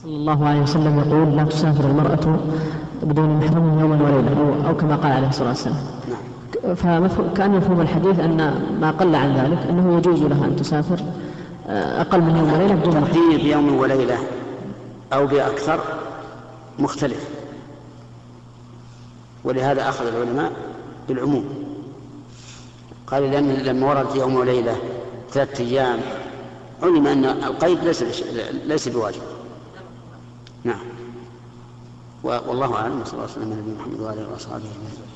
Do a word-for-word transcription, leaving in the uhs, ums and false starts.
صلى الله عليه وسلم يقول لا تسافر المرأة بدون محرم يوما وليلة، أو, أو كما قال عليه الصلاة والسلام. فكان مفهوم الحديث أن ما قل عن ذلك أنه يجوز لها أن تسافر أقل من يوم وليلة بدون محرم. تقدير بيوم وليلة أو بأكثر مختلف، ولهذا أخذ العلماء بالعموم، قال لأن لما ورد يوم وليلة ثلاثة أيام علم أن القيد ليس ليس بواجب. نعم، والله أعلم. صلى الله عليه وسلم على نبينا محمد وعلى آله وصحبه أجمعين.